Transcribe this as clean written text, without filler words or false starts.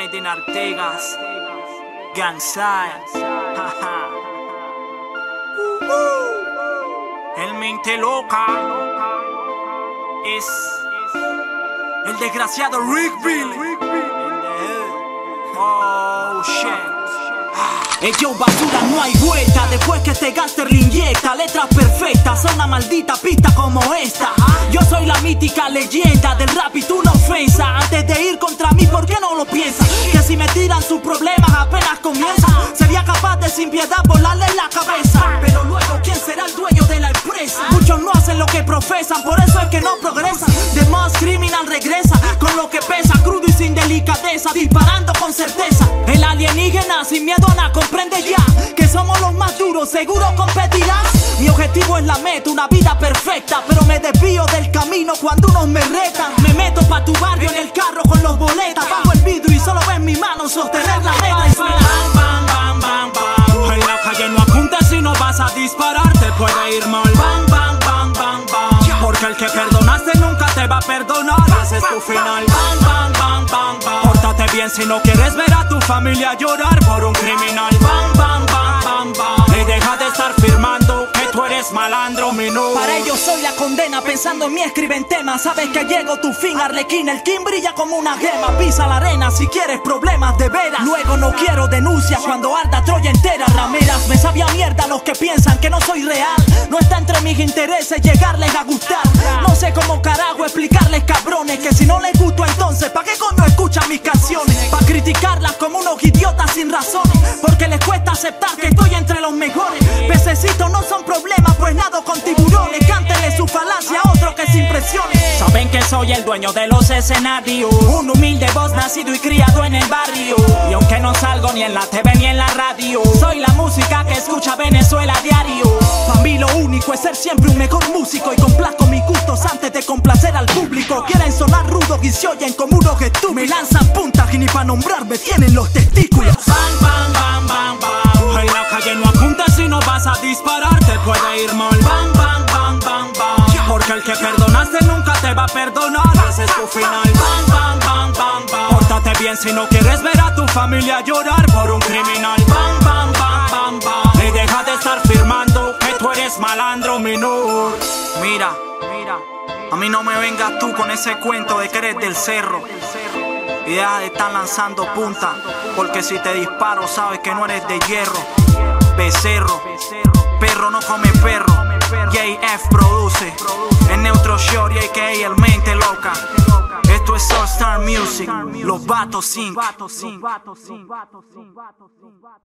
Made in Artigas, Gangside. El mente loca es el desgraciado Rickville. Oh shit. Yo basura, no hay vuelta. Después que este gángster le inyecta letras perfectas a una maldita pista como esta. Yo soy la mítica leyenda del rap y tú una ofensa. Antes de ir contra mí, ¿por qué no lo piensas? Que si me tiran sus problemas apenas comienzan, sería capaz de sin piedad volarle la cabeza. Pero luego, ¿quién será el dueño de la empresa? Muchos no hacen lo que profesan, por eso es que no progresan. The Most Criminal regresa con lo que pesa, crudo y sin delicadeza, disparando con certeza. El alienígena sin miedo a nada comprende ya que somos los más duros, seguro competirás. Mi objetivo es la meta, una vida perfecta, pero me desvío del camino cuando unos me retan. Me meto pa' tu barrio en el carro con los boletas, bajo el vidrio y solo ves mi mano sostener la meta. Y suena Bang, bang, bang, bang, bang. En la calle no apuntes si no vas a disparar, te puede ir mal. Bang, bang, bang, bang, bang. Porque el que perdonaste nunca te va a perdonar, ese es tu final. Bang, bang, bang, bang, bang. Pórtate bien si no quieres ver a tu familia llorar por un criminal. Bang, bang, bang, bang, bang. Y deja de estar firmando que tú eres malandro, menú. para ellos soy la condena, pensando en mí escriben temas. Sabes que llego tu fin, Arlequín, el King brilla como una gema. Pisa la arena si quieres problemas de veras. Luego no quiero denuncias cuando arda Troya entera. Rameras, me sabía mierda los que piensan que no soy real. No está entre mis intereses llegarles a gustar. No sé cómo carajo explicarles, cabrones, que si no les gusto entonces, ¿pa' qué coño escuchan mis canciones? Pa' criticarlas como unos idiotas sin razones, porque les cuesta aceptar que estoy entre los mejores. Pececitos no son problemas, pues nado con tiburones. Cántenle su falacia a otro que se impresione. Saben que soy el dueño de los escenarios, un humilde voz nacido y criado en el barrio. Y aunque no salgo ni en la TV ni en la radio, soy la música que escucha Venezuela a diario. Pa' mí lo único es ser siempre un mejor músico, y complazco mis gustos antes de complacer al público. Quieren sonar rudos y se oyen como unos estúpidos. Me lanzan puntas y ni pa' nombrarme tienen los testículos. Bang, bang, bang, bang, bang. En la calle no apuntes si no vas a disparar, te puede ir mal. Bang, bang, bang, bang, bang. Porque el que perdonaste nunca te va a perdonar, ese es tu final. Bang, bang, bang, bang, bang. Pórtate bien si no quieres ver a tu familia llorar por un criminal. Bang, bang, bang, bang, bang. Y deja de estar firmando que tú eres malandro, menor. Mira, a mí no me vengas tú con ese cuento de que eres del cerro. Y deja de estar lanzando punta, porque si te disparo sabes que no eres de hierro. Becerro, perro no come perro. JF produce, el Neutro Shorty aka el mente loca. Esto es All Star Music, los vatos Inc.